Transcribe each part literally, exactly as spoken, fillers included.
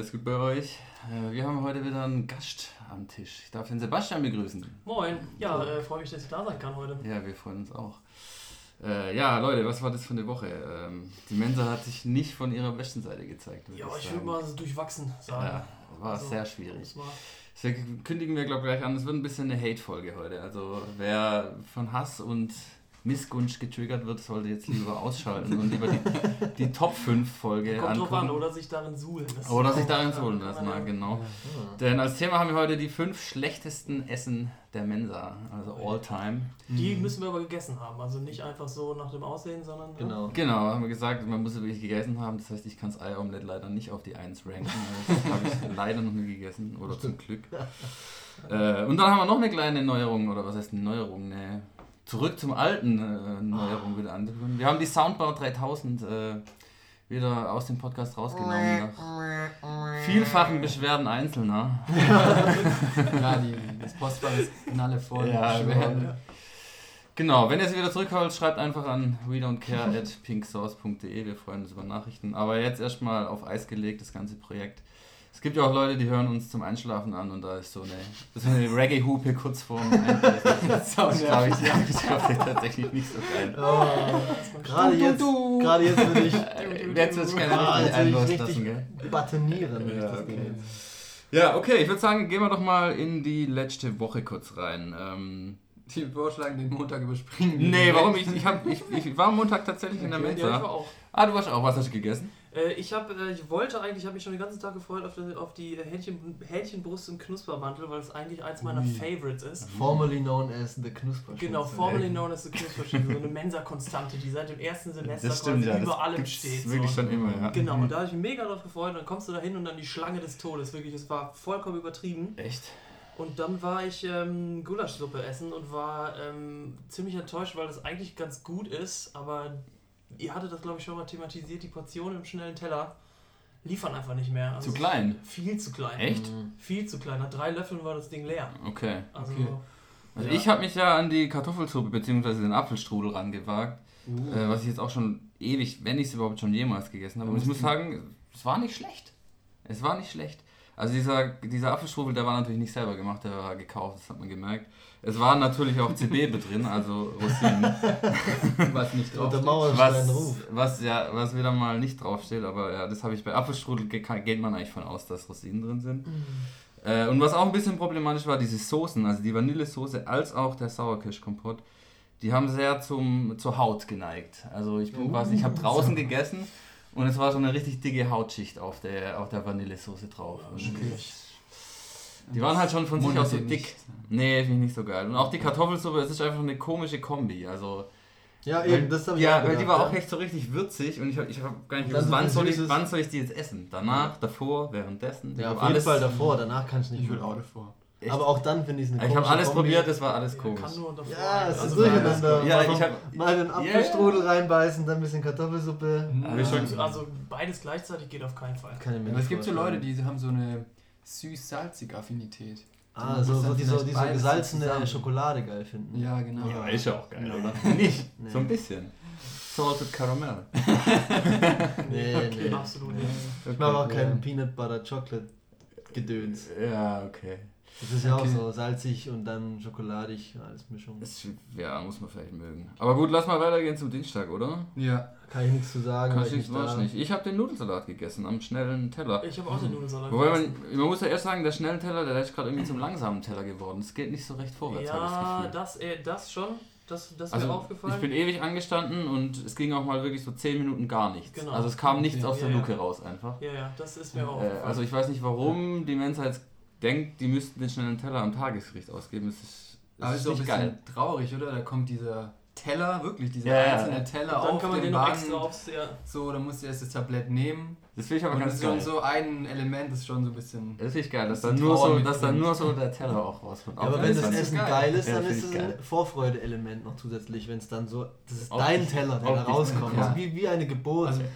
alles gut bei euch? Wir haben heute wieder einen Gast am Tisch. Ich darf den Sebastian begrüßen. Moin, ja, äh, freue mich, dass ich da sein kann heute. Ja, wir freuen uns auch. Äh, ja, Leute, was war das für eine Woche? Ähm, die Mensa hat sich nicht von ihrer besten Seite gezeigt. Ja, ich würde mal durchwachsen sagen. Ja, war also, sehr schwierig. Deswegen kündigen wir, glaube ich, gleich an, es wird ein bisschen eine Hate-Folge heute. Also wer von Hass und Missgunst getriggert wird, sollte jetzt lieber ausschalten und lieber die, die Top fünf Folge Kommt angucken. drauf an, oder sich darin suhlen lassen. Oder sich darin suhlen lassen, ja, genau. Ja. Denn als Thema haben wir heute die fünf schlechtesten Essen der Mensa, also all time. Die müssen wir aber gegessen haben, also nicht einfach so nach dem Aussehen, sondern... Genau. Genau, haben wir gesagt, man muss es wirklich gegessen haben. Das heißt, ich kann das Ei-Omelett leider nicht auf die eins ranken. Das habe ich leider noch nie gegessen, oder zum Glück. Äh, und dann haben wir noch eine kleine Neuerung, oder was heißt eine Neuerung? Eine Zurück zum alten äh, Neuerung wieder anzuführen. Wir haben die Soundbar dreitausend äh, wieder aus dem Podcast rausgenommen nach vielfachen Beschwerden Einzelner. Ja, die, das Postfach ist knalle voll. Ja, Beschwerden. genau. Genau, wenn ihr sie wieder zurückholt, schreibt einfach an we don't care at pinksource punkt de. Wir freuen uns über Nachrichten. Aber jetzt erstmal auf Eis gelegt, das ganze Projekt. Es gibt ja auch Leute, die hören uns zum Einschlafen an und da ist so eine, so eine Reggae-Hupe kurz vorm Einschlafen. Das glaube ich, glaub ich tatsächlich nicht so geil. Oh, gerade jetzt, gerade jetzt würde ich, Jetzt wird es keine ah, richtig jetzt will ich einloslassen, richtig gell? batonieren. wenn ich Ja, das okay. Ding Ja, okay, ich würde sagen, gehen wir doch mal in die letzte Woche kurz rein. Ähm, Die vorschlagen, den Montag überspringen. nee, warum? Ich, ich, hab, ich, ich war am Montag tatsächlich in der Ja, ich Mensa. war auch. Ah, du warst auch. Was hast du gegessen? Äh, ich, hab, äh, ich wollte eigentlich, ich habe mich schon den ganzen Tag gefreut auf die, auf die Hähnchen, Hähnchenbrust im Knuspermantel, weil es eigentlich eins meiner Ui. Favorites ist. Formerly known as the Knusperschnitzel. Genau, formerly known as the Knusperschnitzel, so eine Mensa-Konstante, die seit dem ersten Semester Das stimmt, quasi ja. über Das allem gibt's steht. wirklich so. schon immer, ja. Genau, und da habe ich mich mega drauf gefreut und dann kommst du da hin und dann die Schlange des Todes, wirklich, es war vollkommen übertrieben. Echt? Und dann war ich ähm, Gulaschsuppe essen und war ähm, ziemlich enttäuscht, weil das eigentlich ganz gut ist, aber ihr hattet das, glaube ich, schon mal thematisiert, die Portionen im schnellen Teller liefern einfach nicht mehr. Also Zu klein? Viel zu klein. Echt? Mhm. Viel zu klein. Nach drei Löffeln war das Ding leer. Okay. Also, Okay. Also ja. ich habe mich ja an die Kartoffelsuppe bzw. den Apfelstrudel rangewagt, Uh. äh, was ich jetzt auch schon ewig, wenn ich es überhaupt schon jemals gegessen habe. Und ich muss sagen, es war nicht schlecht. Es war nicht schlecht. Also dieser, dieser Apfelstrudel, der war natürlich nicht selber gemacht, der war gekauft, das hat man gemerkt. Es waren natürlich auch C B drin, also Rosinen. Was nicht Oh, drauf Oh, der Mauerstein Was, Ruf. was, ja, was wieder mal nicht draufsteht, aber ja, das habe ich bei Apfelstrudel, ge- geht man eigentlich von aus, dass Rosinen drin sind. Äh, und was auch ein bisschen problematisch war, diese Soßen, also die Vanillesoße als auch der Sauerkirschkompott, die haben sehr zum, zur Haut geneigt. Also ich bin Oh. quasi, ich habe draußen gegessen und es war so eine richtig dicke Hautschicht auf der, auf der Vanillesoße drauf. Und die waren halt schon von sich aus so dick. Nee, finde ich nicht so geil. Und auch die Kartoffelsuppe, es ist einfach eine komische Kombi. Also Ja, eben, das habe ich ja, auch weil die gedacht, war auch ja. echt so richtig würzig und ich habe ich hab gar nicht Und dann gewusst, so wann viel soll, ich, Süßes. wann soll ich die jetzt essen? Danach, davor, währenddessen? Ich Ja, hab auf jeden Fall davor, danach kann ich nicht Ich mehr. würde auch davor. Echt? Aber auch dann finde ich es eine Ich habe komische alles Kombi. probiert, es war alles Ja, komisch. kann nur davor. Ja, es ist Also, durcheinander. Ja, Mal ich hab- mal einen Apfelstrudel reinbeißen, dann ein bisschen Kartoffelsuppe. Hab ich schon- also, also beides gleichzeitig geht auf keinen Fall. Kann ich mir Aber nicht es gibt so vorstellen. Leute, die haben so eine süß-salzige Affinität. Ah, so, so die so, die so Beides gesalzene zusammen. Schokolade geil finden. Ja, genau. Ja, ist ja auch geil, Nee. oder? Nicht? Nee. So ein bisschen. Salted Caramel. Nee, nee. Absolut nicht. Ich mag auch keinen Peanut Butter Chocolate Gedöns. Ja, okay. Das ist ja Okay. auch so salzig und dann schokoladig, alles Mischung. Das, ja, muss man vielleicht mögen. Aber gut, lass mal weitergehen zum Dienstag, oder? Ja. Kann ich nichts zu sagen. Kann weil ich nicht, da- weiß nicht. Ich habe den Nudelsalat gegessen, am schnellen Teller. Ich habe auch den Nudelsalat Wobei man, gegessen. man muss ja erst sagen, der schnelle Teller, der ist gerade irgendwie zum langsamen Teller geworden. Es geht nicht so recht vorwärts, habe ich das Ja, Gefühl. das, äh, das schon. Das, das ist Also mir aufgefallen. ich bin ewig angestanden und es ging auch mal wirklich so zehn Minuten gar nichts. Genau. Also es kam nichts Okay. aus der Ja, ja. Luke raus einfach. ja, ja, das ist mir auch Äh, aufgefallen. also ich weiß nicht, warum die Mensa jetzt denkt, die müssten den schnellen Teller am Tagesgericht ausgeben. Das ist, das Aber ist ist auch ein nicht bisschen geil. traurig, oder? Da kommt dieser Teller, wirklich dieser Ja, ja. einzelne Teller Und dann auf kann man dem den noch Band. extra aufs... Ja. So, dann musst du erst das Tablett nehmen. Das finde ich aber Und das ganz ist schon geil. so ein Element, das schon so ein bisschen... Das finde ich geil, dass Das dann ist nur Trauer so, mit dass dann drin. nur so der Teller auch rauskommt. Ja, aber Auch wenn das das fand ich Essen geil. geil ist, Ja, dann find ist ich es ein geil. Vorfreude-Element noch zusätzlich, wenn es dann so, das ist Auch dein nicht- Teller, der auch da nicht- rauskommt. ja. Das ist wie, wie eine Geburt. Also,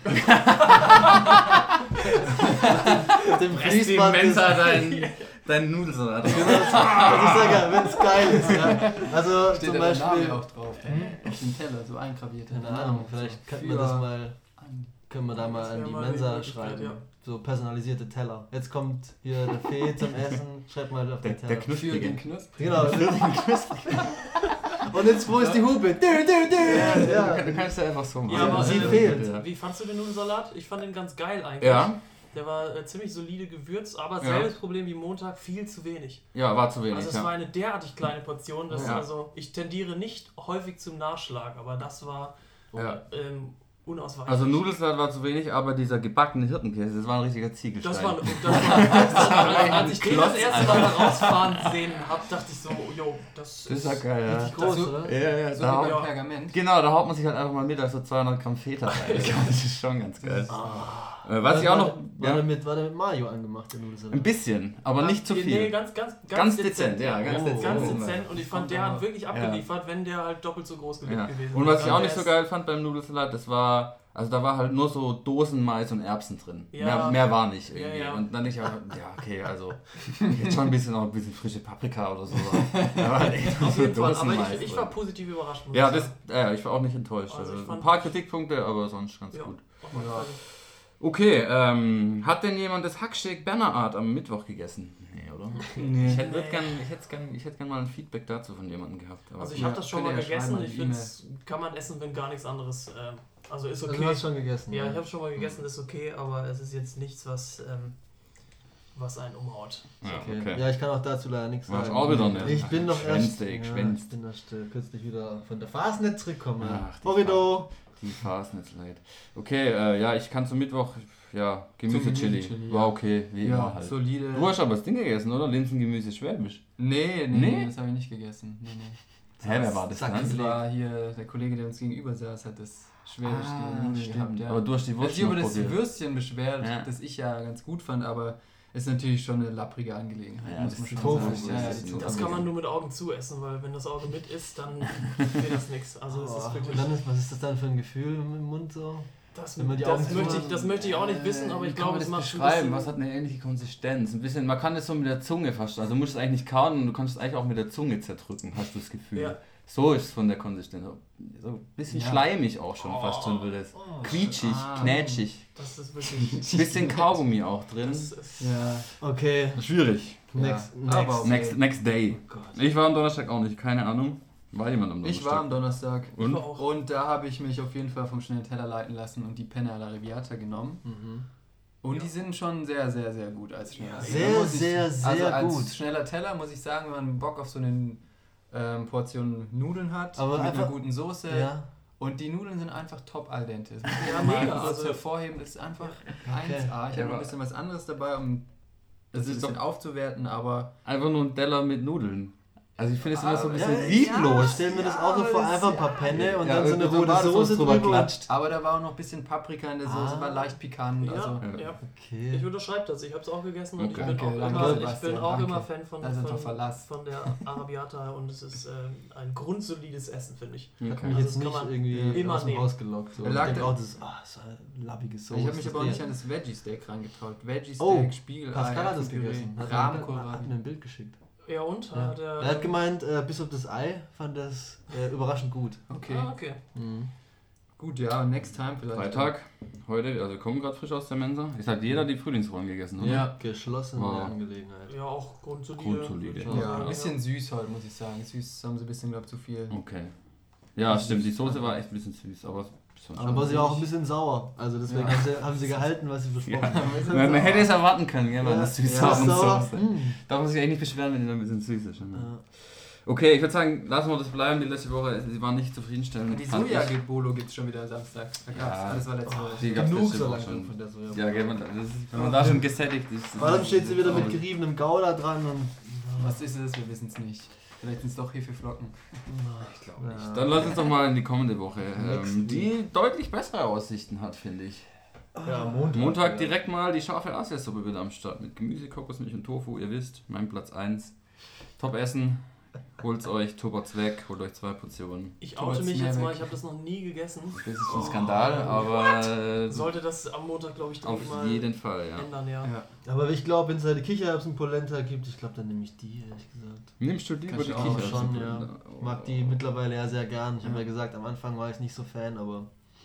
Mit dem Fress die Fließband ist- Mensa dein, dein Nudelsalat. Genau, das- also ich sage ja, wenn es geil ist. Ja. Also steht zum da der Name Beispiel, auch drauf. Auf dem Teller, so eingraviert. keine Ahnung, vielleicht könnte man Für das mal Andi. können wir da mal Das an wär die mal eine Mensa Möglichkeit, schreiben. ja. So personalisierte Teller. Jetzt kommt hier der Fee zum Essen, schreibt mal auf Der, den der Teller. Für Knusprige. den Knusprige. Genau. Und jetzt wo ist die Hupe? Dü, dü, dü. Ja, Ja. du kannst ja einfach so machen. Ja, aber sie äh, fehlt. Ja. Wie fandst du den Nudelsalat? Ich fand den ganz geil eigentlich. Ja, Der war äh, ziemlich solide gewürzt, aber Ja. selbes Problem wie Montag, viel zu wenig. ja, war zu wenig. Also es ja. war eine derartig kleine Portion, dass Ja. also ich tendiere nicht häufig zum Nachschlag, aber das war Ja. ähm, unausweichlich. Also Nudelsalat war zu wenig, aber dieser gebackene Hirtenkäse, das war ein richtiger Ziegelstein. Das war, das war, das war als ich den das Klotz, erste Mal da rausfahren sehen habe, dachte ich so, jo, das, Das ist ja geil, ja. Richtig groß, Das- oder? Ja, ja, So da wie haut, ja. beim Pergament. genau, da haut man sich halt einfach mal mit, also zweihundert Gramm Feta rein. Das ist schon ganz geil. Äh, was ich auch noch... War, der, Ja, mit, war der mit Mayo angemacht, der Nudelsalat? ein bisschen, aber nicht zu Nee, viel. ganz, ganz, ganz, Ganz dezent, ja, ganz ganz, dezent. ganz Oh. dezent. Und ich fand, der hat wirklich abgeliefert, wenn der halt doppelt so groß Ja. gewesen Und was ich wäre. auch nicht so Der geil fand beim Nudelsalat, das war, also da war halt nur so Dosen Mais und Erbsen drin. Ja. Mehr, mehr war nicht irgendwie. Ja, ja. Und dann ich auch, ja okay, also jetzt schon ein bisschen auch ein bisschen frische Paprika oder so. Da war halt echt ist nur auf so jeden Fall, Dosen aber Mais ich, ich drin. war positiv überrascht. muss Ja, ich das, sagen. ja, ich war auch nicht enttäuscht. Also ich Also ein fand- paar Kritikpunkte, aber sonst ganz Ja. gut. Auf jeden Ja. Fall. Okay, ähm, hat denn jemand das Hacksteak Berner Art am Mittwoch gegessen? Nee, oder? Nee. Ich hätte würd gern, ich hätte gern, ich hätte gern mal ein Feedback dazu von jemandem gehabt. Aber Also ich Ja, habe das schon könnt mal ihr ja gegessen. schreiben an Ich die finde, kann man essen, wenn gar nichts anderes. Ähm, also ist Also okay. du hast schon gegessen. Ja, ich habe schon mal gegessen, ist okay, aber es ist jetzt nichts, was, ähm, was einen umhaut. ja, Okay. okay. Ja, ich kann auch dazu leider nichts War's sagen. auch wieder nicht. Ich bin doch erst, Schwänzte, ich ja, schwänzt. ich bin erst äh, kürzlich wieder von der Fastnet zurückgekommen. Ach, die Horrido! Die Fastnetz leid. Okay, äh, ja, ich kann zum Mittwoch, ja, Gemüse-Chili. Gemüse-Chili, War ja. okay, wie Ja, immer halt. solide. Du hast aber das Ding gegessen, oder? Linsengemüse Schwäbisch. Nee, nee, Nee? nee, das habe ich nicht gegessen. Nee, nee. Hä, wer war das Sag dann? Das war hier der Kollege, der uns gegenüber saß, hat das schwäbisch Ah, Nudeln stimmt. gehabt. Ja. Aber du hast die Er hat Wurst sich über noch das probiert. Würstchen beschwert, Ja. das ich ja ganz gut fand, aber ist natürlich schon eine lapprige Angelegenheit, Ja, muss das man ist schon Tofu. sagen. Ja, ja, Das die ist- Tofu. Das kann man nur mit Augen zu essen, weil wenn das Auge mit ist, dann wird das nichts. Also es Oh, ist und wirklich. dann ist, was ist das dann für ein Gefühl im Mund so? Das, wenn man die Augen das, möchte ich, zumacht. das möchte ich auch nicht wissen, aber Äh, ich wie kann glaube, man es das macht ein beschreiben. bisschen- Was hat eine ähnliche Konsistenz? Ein bisschen, man kann das so mit der Zunge fast, also du musst es eigentlich nicht kauen und du kannst es eigentlich auch mit der Zunge zerdrücken, hast du das Gefühl. Ja. So ist es von der Konsistenz. So ein bisschen Ja. schleimig auch schon, Oh. fast schon wird es. Oh, Quietschig, Ah. knätschig. Das ist wirklich. Bisschen Kaugummi auch drin. Das ist, Ja, Okay, Schwierig. next. Ja, next. aber okay. Next, next day. Oh Gott. Ich war am Donnerstag auch nicht, keine Ahnung. War jemand am Donnerstag? ich war am Donnerstag Und? Ich war auch. und da habe ich mich auf jeden Fall vom schnellen Teller leiten lassen und die Penne alla Riviata genommen. Mhm. Und Ja. die sind schon sehr, sehr, sehr gut als schneller Ja, Teller. sehr, Muss ich- sehr, sehr also als gut. schneller Teller muss ich sagen, wenn man Bock auf so eine ähm, Portion Nudeln hat, Aber mit einfach- einer guten Soße. Ja. Und die Nudeln sind einfach top al dente. Das muss ich Ja, ja, mal mega, kurz also- hervorheben, das ist einfach Okay. eins A. Ich Ja, habe noch aber- ein bisschen was anderes dabei, um das Das ein ist bisschen doch aufzuwerten, aber einfach nur ein Teller mit Nudeln. Also ich finde es immer so ein Ah, bisschen ja, lieblos. Ich stell mir das auch so Ja, vor, das- einfach ein paar Penne und Ja, dann so eine und rote Tomatensoße Soße drüber drüber. klatscht. aber da war auch noch ein bisschen Paprika in der Soße, Ah. war leicht pikant. ja, Also, Ja. ja. Okay. Ich unterschreibe das. Ich habe es auch gegessen und Okay. ich bin Danke, auch, danke, immer, ich Sebastian, bin auch danke. immer Fan von, Da sind wir von, Verlass. von der Arabiata und es ist äh, ein grundsolides Essen, finde ich. Hat mich Okay. Also jetzt das kann nicht man irgendwie immer aus dem nehmen. Haus gelockt. So. Er Ich lag denke da- auch, das ist, ah, so eine labbige Soße. ich habe mich aber auch Das nicht an das Veggie-Steak reingetraut. Oh, Veggie-Steak, Spiegelei, Pascal hat das Erbsenpüree, gegessen. Hat, Rahmenkohlrabi. hat mir ein Bild geschickt. Ja und? Ja. Hat er, Er hat gemeint, äh, bis auf das Ei fand das äh, überraschend gut. Okay, Ah, okay. Mhm. gut, ja, next time vielleicht. Freitag, heute, also wir kommen gerade frisch aus der Mensa. Jetzt hat jeder die Frühlingsrollen gegessen, oder? Ja. Geschlossene Wow. Angelegenheit. Ja, auch grundsolide. Grundsolide. würde ich Ja, mal Ja, sagen, ein bisschen süß heute, muss ich sagen. Süß haben sie ein bisschen, glaube ich, zu viel. Okay. Ja, stimmt, die Soße war echt ein bisschen süß, aber sonst Aber sie war auch ein bisschen sauer. Also deswegen Ja. haben, sie, haben sie gehalten, was sie versprochen Ja. haben. Man, man hätte es erwarten können, ja, weil Ja. das süß Ja, war und sauer. Soße. Mm. Darf man sich eigentlich nicht beschweren, wenn die noch ein bisschen süß ist. Ne? Ja. Okay, ich würde sagen, lassen wir das bleiben. Die letzte Woche, sie war nicht zufriedenstellend. Die fand ich. Soja-Bolo gibt es schon wieder Samstag. Da gab's, Ja. das war letzte Woche. Die gab's Genug letzte so Woche langsam schon. von der Soja. Ja, gell, man, das ist, wenn man da schon gesättigt ist. Vor allem steht sie wieder mit Aber- geriebenem Gouda dran und. Was ist es? Wir wissen es nicht. Vielleicht sind es doch Hefeflocken. Ich glaube nicht. Dann lass uns doch mal in die kommende Woche, ähm, Nächsten die deutlich bessere Aussichten hat, finde ich. Ja, Montag. Montag ja. direkt mal die scharfe Asiasuppe wieder am Start mit Gemüse, Kokosmilch und Tofu. Ihr wisst, mein Platz eins. Top Essen. Holt's euch, tubert's weg, holt euch zwei Portionen. Ich Thomas oute mich jetzt Mehrweg. mal, ich habe das noch nie gegessen. Das ist ein Skandal, aber äh, Sollte das am Montag, glaube ich, auf dringend mal jeden Fall, ja. ändern, ja. Ja. Aber ich glaube, wenn es eine Kichererbsen-Polenta gibt, ich glaube, dann nehme ich die, ehrlich gesagt. Nimmst du die über Kannst die du auch Kichererbsen? schon, ja. Oh. Mag die mittlerweile ja sehr gern. Ich habe Ja. ja gesagt, am Anfang war ich nicht so Fan, aber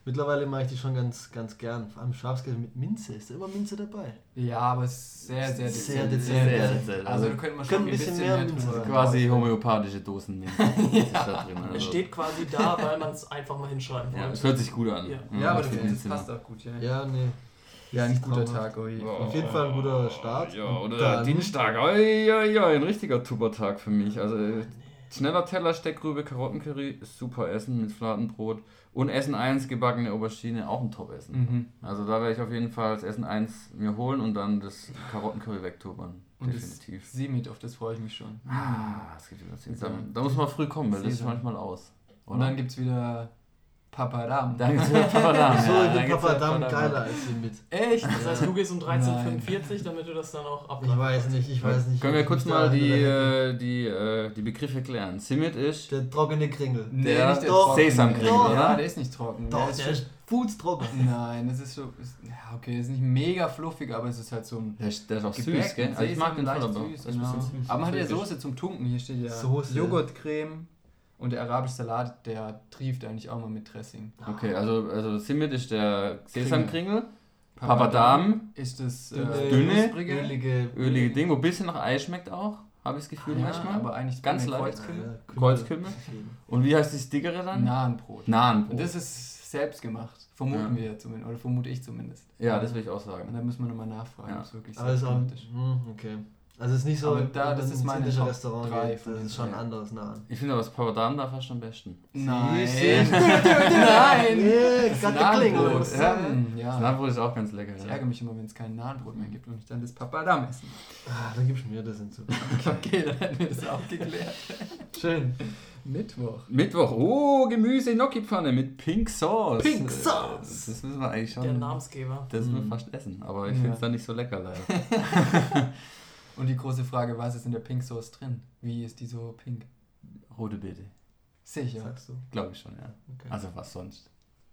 Mittlerweile mache ich die schon ganz, ganz gern. Vor allem Schafskäse mit Minze. Ist da immer Minze dabei? Ja, aber es ist sehr, sehr Sehr dezent. dezent. Sehr dezent. Also da könnte man schon Können ein bisschen mehr Minze drüber. sein. Quasi homöopathische Dosenminze. ja. Ist da drin. Also. Es steht quasi da, weil man es einfach mal hinschreiben Ja, wollte. es hört sich gut an. Ja. Ja, aber auf das, jeden das Fall. passt auch gut, ja. Ja, nee. Ja, ein guter traumhaft. Tag, ui. Auf jeden Fall ein guter Start. Ja, Und oder dann- Dienstag. Oi, oi, oi, ein richtiger Tuppertag für mich. Also äh, schneller Teller, Steckrübe, Karottencurry, super Essen mit Fladenbrot. Und Essen eins, gebackene Aubergine, auch ein Top-Essen. Mhm. Also da werde ich auf jeden Fall das Essen eins mir holen und dann das Karottencurry wegtuppern. Und Definitiv. das Simit, auf das freue ich mich schon. Ah, das geht wieder ziemlich. Da, Sesam. da muss man früh kommen, weil das ist Sesam. manchmal aus. Und dann gibt es wieder Papadam. Dann gibt's wieder Papadam. So, ja, ich dann bin gibt's Papadam wieder geiler als sie mit. Echt? Das heißt, du gehst um dreizehn Uhr Nein. fünfundvierzig, damit du das dann auch Ich abgibst. weiß nicht, ich weiß nicht. Können wir ob kurz ich mal da die, hinterher- äh, die, äh, die Begriffe klären. Simit ist Der trockene Kringel. Nee, Der- nicht der Doch. trockene. Sesamkringel, Doch. oder? Ja, der ist nicht trocken. Doch, der der ist ist fußtrocken. schon, Nein, das ist so. Ist, ja, okay, ist nicht mega fluffig, aber es ist halt so ein. Der ist, der ist auch Gebäck süß, gell? mit Also ich mag Sesam, den voll, leicht aber süß, ist ein genau. bisschen süß. Aber man hat ja Wirklich. Soße zum Tunken. Hier steht ja Soße. Joghurtcreme und der arabische Salat, der trieft eigentlich auch mal mit Dressing. Okay, also, also Simit ist der Sesamkringel, Papadam Papadam, ist das äh, Dünne, Dünne, knusprige, ölige, ölige Ding, wo ein bisschen nach Ei schmeckt auch, habe ich das Gefühl ja, manchmal. aber eigentlich Ganz mehr leicht. Kreuzkümmel. Ja, Kümmel. Kreuzkümmel. Und wie heißt das dickere dann? Nahenbrot. Nahenbrot. Und das ist selbst gemacht. Vermuten Ja. wir zumindest. Oder vermute ich zumindest. Ja, das will ich auch Und sagen. da müssen wir nochmal nachfragen, Ja. ob es wirklich Aber ist selbst auch, gemacht ist. hm, okay. Also es ist nicht so, Aber wenn da- man das ist ins meine indische Top Restaurant drei geht, von das den ist schon drei. anderes nah. Ich finde aber das Papadam da fast am besten. Nein! Siehst du? Nein! Yeah, Das got the Klingel. Nahenbrot. Ja. Mm, Das ja. Nahenbrot ist auch ganz lecker. Ich Ja. ärgere mich immer, wenn es kein Nahenbrot mehr gibt und ich dann das Papadam essen. Ah, dann gibst du mir das hinzu. Okay, dann hätten wir das auch geklärt. Schön. Mittwoch. Mittwoch, oh, Gemüse Gnocchi-Pfanne mit Pink Sauce. Pink Äh, Sauce. Das müssen wir eigentlich schon. Der Namensgeber. Das müssen wir Mhm. fast essen, aber ich Ja. finde es dann nicht so lecker leider. Und die große Frage, was ist in der Pink Sauce drin? Wie ist die so pink? Rote Beete. Sicher. Sagst du? Glaube ich schon, ja. Okay. Also was sonst?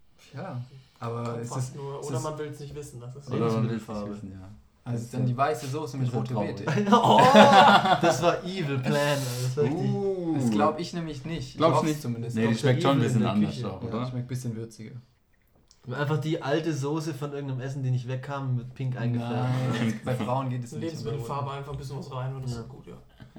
Ja. Aber Kommt es fast ist, nur, es oder ist- man will es nicht wissen. Das ist Oder- Oder man will es Lebensmittelfarbe. nicht wissen, ja. also dann die weiße Soße mit Das ist rote traurig. Beete. Oh, das war evil plan. Alter. Das war richtig. Uh, Das glaube ich nämlich nicht. Glaubst hoff's du nicht? Zumindest. Nee, die Doktor schmeckt schon ein Evil in bisschen der anders Küche. auch, ja, oder? schmeckt ein bisschen würziger. Einfach die alte Soße von irgendeinem Essen, die nicht wegkam, mit pink eingefärbt. Nein, bei Frauen geht es nicht. Lebensmittelfarbe, einfach ein bisschen was rein und das Ja. ist gut, ja.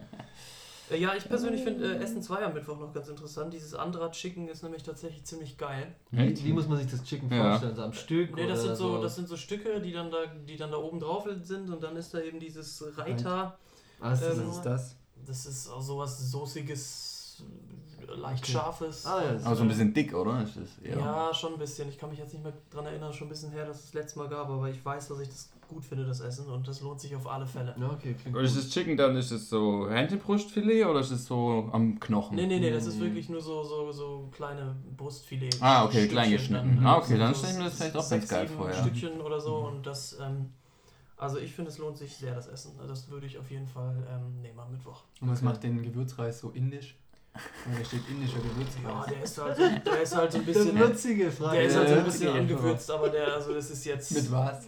Äh, Ja, ich persönlich finde äh, Essen zwei am Mittwoch noch ganz interessant. Dieses Andra Chicken ist nämlich tatsächlich ziemlich geil. Wie, wie muss man sich das Chicken Ja. vorstellen? So am Stück? Nee, das oder sind so, das sind so Stücke, die dann da, die dann da oben drauf sind und dann ist da eben dieses Reiter. Ah, ist das ähm, Was ist das? Das ist auch sowas soßiges, äh, leicht Okay. scharfes. Ah, ja, Und, das Aber so ein äh, bisschen dick, oder? Ist das eher? Ja, schon ein bisschen. Ich kann mich jetzt nicht mehr dran erinnern, schon ein bisschen her, dass es das letzte Mal gab, aber ich weiß, dass ich das gut finde, das Essen, und das lohnt sich auf alle Fälle. Ja, okay, klingt Oder ist gut. das Chicken dann, ist es so Hähnchenbrustfilet oder ist es so am Knochen? Nee, nee, nee, das ist Mhm. wirklich nur so, so, so kleine Brustfilet. Ah, okay, Stückchen klein geschnitten. dann. Ah, okay, dann So stelle ich mir das vielleicht auch sechs, ganz geil sieben vor, ja. Stückchen oder so, und das, ähm, also ich finde, es lohnt sich sehr, das Essen. Das würde ich auf jeden Fall ähm, nehmen am Mittwoch. Und was Okay. macht den Gewürzreis so indisch? Weil da steht indischer Ja, Gewürzreis. der ist halt, der ist halt so ein Der bisschen... würzige Frage. Der ist halt so ein Ja. bisschen angewürzt, aber der, also das ist jetzt... Mit was?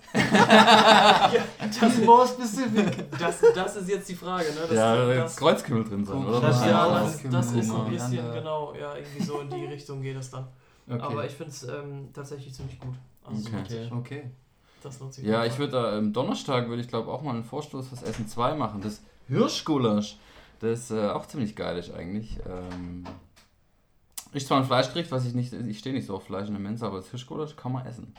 Ja, das, More specific. das, das ist jetzt die Frage, ne? Das, Ja, da wird das, Kreuzkümmel drin sein, oder? Das- ja, ja, das, das ist so ein Koriander. bisschen, genau, ja, irgendwie so in die Richtung geht es dann. Okay. Aber ich finde es ähm, tatsächlich ziemlich gut. Also es Okay. lohnt sich. okay. Das lohnt sich. Ja, auf ich jeden würde da am Donnerstag, würde ich glaube auch mal einen Vorstoß fürs Essen zwei machen. Das Hirschgulasch, das äh, auch ziemlich geil ist eigentlich. Ähm, ist zwar ein Fleischgericht, was ich nicht, ich stehe nicht so auf Fleisch in der Mensa, aber das Hirschgulasch kann man essen.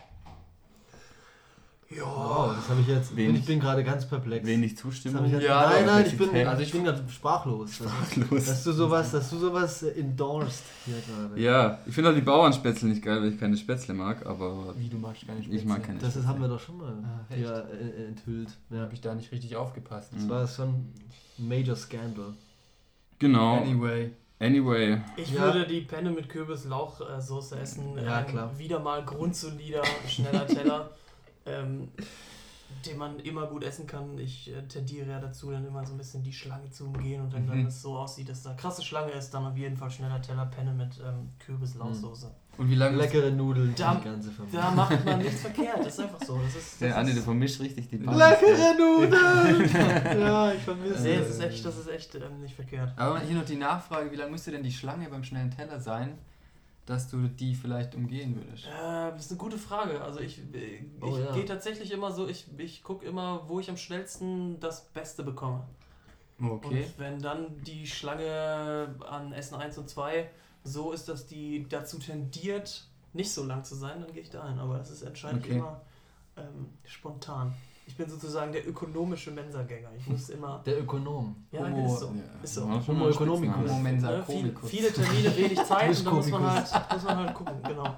Fall. Ja. Wow, das habe ich jetzt. Wenig- ich bin gerade ganz perplex. Wenig Das Zustimmung. hab ich jetzt, Ja, nein, nein, ich bin, Komplexität. also ich bin gerade sprachlos. Sprachlos. Dass du sowas, dass du sowas äh, endorsed hier gerade. Ja, ich finde halt die Bauernspätzle nicht geil, weil ich keine Spätzle mag, aber Wie, du magst gar nicht ich mag keine Das ist, haben wir doch schon mal Ah, echt? hier äh, enthüllt. Da Ja. habe ich da nicht richtig aufgepasst. Das war schon ein Major Scandal. Genau. Anyway. Anyway. Ich Ja. würde die Penne mit Kürbis-Lauchsoße essen. Ja, Ein klar. Wieder mal grundsolider, schneller Teller, ähm, den man immer gut essen kann. Ich äh, tendiere ja dazu, dann immer so ein bisschen die Schlange zu umgehen, und wenn Mhm. dann es so aussieht, dass da krasse Schlange ist, dann auf jeden Fall schneller Teller, Penne mit ähm, Kürbis-Lauchsoße. Und wie lange Leckere Nudeln, Da- die ganze Familie. Da macht man nichts verkehrt, das ist einfach so. Das ist, das Der Andi, ist, der vermischt richtig die Bauern. Leckere Nudeln! Ja, ich vermisse nee, es. das ist echt, das ist echt ähm, nicht verkehrt. Aber hier noch die Nachfrage, wie lange müsste denn die Schlange beim schnellen Teller sein, dass du die vielleicht umgehen würdest? Äh, das ist eine gute Frage. Also ich, ich Oh, ja. gehe tatsächlich immer so, ich, ich gucke immer, wo ich am schnellsten das Beste bekomme. Okay. Und wenn dann die Schlange an Essen eins und zwei so ist, dass die dazu tendiert, nicht so lang zu sein, dann gehe ich dahin. Aber das ist entscheidend Okay. immer ähm, spontan. Ich bin sozusagen der ökonomische Mensagänger. Ich muss immer... Der Ökonom. Ja, Homo- ist so. ja. Ist so. Ja, schon Homo mal economicus. Spitzname. Homo mensa Ne, viele, comicus. viele Termine, wenig Zeit und dann muss man, Comicus. halt, muss man halt gucken, genau.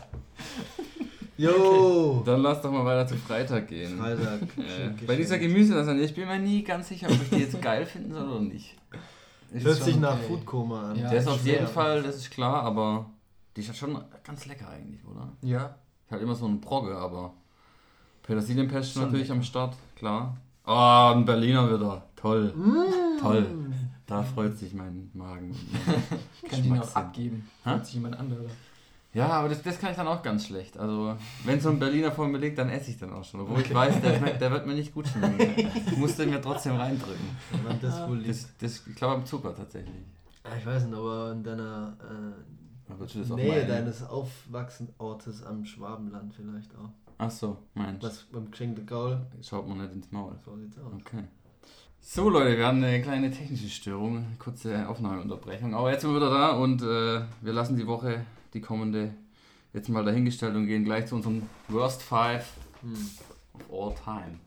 Jo! Dann lass doch mal weiter zu Freitag gehen. Freitag. Äh, bei dieser Gemüselasagne, ich bin mir nie ganz sicher, ob ich die jetzt geil finden soll oder nicht. Ist Hört schon sich nach okay. Foodkoma an. Ja. Der ist auf schwer. jeden Fall, das ist klar, aber die ist schon ganz lecker eigentlich, oder? Ja. Ist halt immer so ein Brogge, aber Petersilienpesto Schon natürlich lecker. am Start, klar. Ah, ein Berliner wieder. Toll. Mm. Toll. Da freut sich mein Magen. Ich kann die noch Geschmackssinn. abgeben. Hä? Freut sich jemand anderer. Ja, aber das, das kann ich dann auch ganz schlecht. Also, wenn so ein Berliner vor mir liegt, dann esse ich dann auch schon. Obwohl ich weiß, der, schmeckt, der wird mir nicht gut schmecken. Ich muss den mir trotzdem reindrücken. Wann das wohl liegt. Das, das, ich glaube am Zucker tatsächlich. Ah, Ich weiß nicht, aber in deiner äh, Aber du das auch Nähe mal- deines Aufwachsenortes am Schwabenland vielleicht auch. Ach so, meinst du? Was beim geschenkten Gaul? Schaut man nicht ins Maul. So sieht's aus. Okay. So Leute, wir haben eine kleine technische Störung, eine kurze Aufnahmeunterbrechung. Aber jetzt sind wir wieder da und äh, wir lassen die Woche, die kommende, jetzt mal dahingestellt und gehen gleich zu unserem Worst Five Hm. of all time.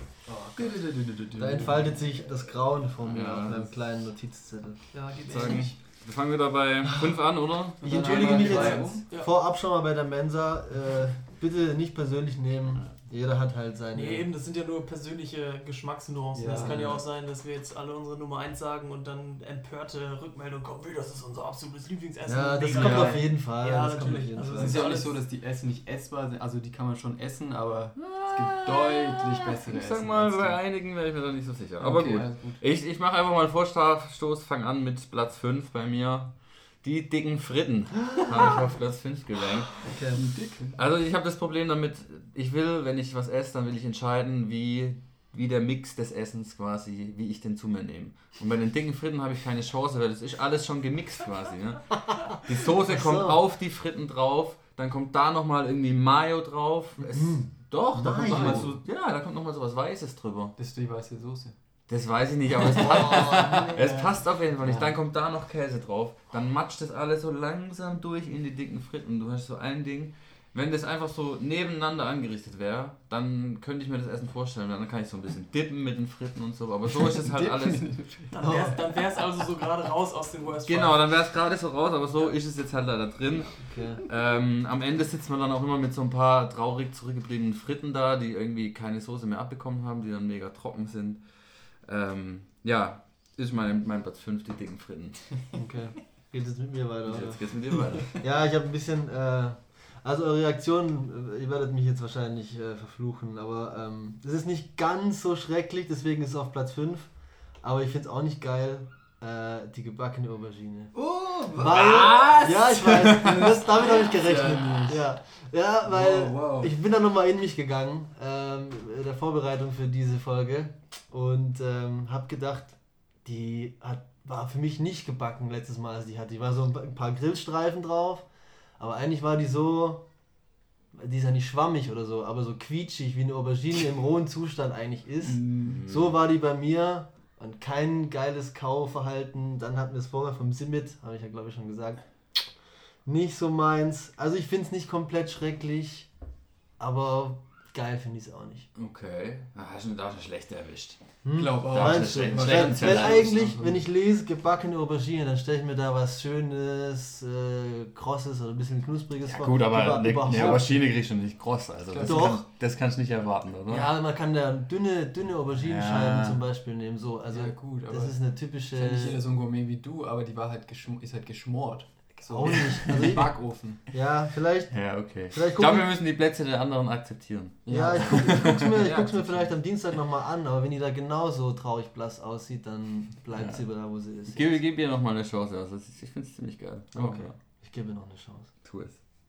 Da entfaltet sich das Grauen vor mir Ja, auf meinem das- kleinen Notizzettel. Ja, geht Sagen, nicht. wir fangen wieder bei fünf an, oder? Ich Dann entschuldige haben mich wir jetzt drei. Ja. vorab schon mal bei der Mensa. Äh, bitte nicht persönlich nehmen. Jeder hat halt seine... Nee, eben, das sind ja nur persönliche Geschmacksnuancen. Ja. Das kann ja auch sein, dass wir jetzt alle unsere Nummer eins sagen und dann empörte Rückmeldung kommt, wie, das ist unser absolutes Lieblingsessen. Ja, das Mega kommt geil. auf jeden Fall. Ja, das kommt auf natürlich. jeden Also Es Fall. ist ja auch nicht alles- so, dass die Essen nicht essbar sind. Also die kann man schon essen, aber es gibt deutlich bessere Ich Essen. sag mal, als die. bei einigen wäre ich mir da nicht so sicher. Aber Okay, gut. alles gut. Ich, ich mache einfach mal einen Vorstoß, fang an mit Platz fünf bei mir. Die dicken Fritten habe ich auf Platz fünf gerankt. Okay. Also ich habe das Problem damit, ich will, wenn ich was esse, dann will ich entscheiden, wie, wie der Mix des Essens quasi, wie ich den zu mir nehme. Und bei den dicken Fritten habe ich keine Chance, weil das ist alles schon gemixt quasi. Ne? Die Soße Ach so. kommt auf die Fritten drauf, dann kommt da nochmal irgendwie Mayo drauf. Es, Mhm. Doch, da kommt Mayo. nochmal so, ja, da kommt noch mal so was Weißes drüber. Das ist die weiße Soße. Das weiß ich nicht, aber es passt, Oh, es passt auf jeden Fall nicht. Ja. Dann kommt da noch Käse drauf. Dann matscht das alles so langsam durch in die dicken Fritten. Du hast so ein Ding. Wenn das einfach so nebeneinander angerichtet wäre, dann könnte ich mir das Essen vorstellen. Dann kann ich so ein bisschen dippen mit den Fritten und so. Aber so ist es halt alles. Dann wär's, dann wär's also so gerade raus aus dem Worst Five. Genau, dann wäre es gerade so raus, aber so ist es jetzt halt leider drin. Okay. Ähm, am Ende sitzt man dann auch immer mit so ein paar traurig zurückgebliebenen Fritten da, die irgendwie keine Soße mehr abbekommen haben, die dann mega trocken sind. Ähm, ja, ist mein, mein Platz fünf, die dicken Fritten. Okay. Geht es mit mir weiter, Und oder? jetzt geht's mit dir weiter. Ja, ich habe ein bisschen, äh, also eure Reaktion, äh, ihr werdet mich jetzt wahrscheinlich äh, verfluchen, aber ähm, es ist nicht ganz so schrecklich, deswegen ist es auf Platz fünf, aber ich finde es auch nicht geil, äh, die gebackene Aubergine. Oh, Weil, ja, ich weiß, das, damit habe ich gerechnet. Ja. Ja, ja weil Wow, wow. ich bin dann nochmal in mich gegangen, ähm, in der Vorbereitung für diese Folge und ähm, habe gedacht, die hat, war für mich nicht gebacken letztes Mal, als die hatte. Die war so ein paar Grillstreifen drauf, aber eigentlich war die so, die ist ja nicht schwammig oder so, aber so quietschig, wie eine Aubergine im rohen Zustand eigentlich ist. So war die bei mir und kein geiles Kauverhalten. Dann hatten wir es vorher vom Simit, habe ich ja glaube ich schon gesagt. Nicht so meins. Also ich finde es nicht komplett schrecklich, aber geil finde ich es auch nicht. Okay, da hast du da hast du schlecht erwischt. Hm? Glaub auch. Da Meinst hast du du? schlecht- Weil, schlechten weil Teller eigentlich, erwischt. wenn ich lese gebackene Aubergine, dann stelle ich mir da was Schönes, äh, Krosses oder ein bisschen Knuspriges Ja vor. gut, aber Über- eine, überhaupt- eine Aubergine kriegst du nicht kross, also das, Doch. kann, das kannst du nicht erwarten, oder? Ja, man kann da dünne, dünne Auberginenscheiben Ja. zum Beispiel nehmen. So. Also ja gut, aber das ist eine typische... ist ja nicht jeder so ein Gourmet wie du, aber die war halt geschm ist halt geschmort. So Auch nicht. Also im ich, Backofen. ja, vielleicht... Ja, okay. Vielleicht Ich guck glaube, ich- wir müssen die Plätze der anderen akzeptieren. Ja, ich, guck, ich guck's mir, ich Ja, guck's mir akzeptiert. vielleicht am Dienstag nochmal an, aber wenn die da genauso traurig blass aussieht, dann bleibt Ja. sie da, wo sie ist. Ich gebe, gebe ihr nochmal eine Chance, also ich finde es ziemlich geil. Okay. Ich gebe noch eine Chance. Tu es.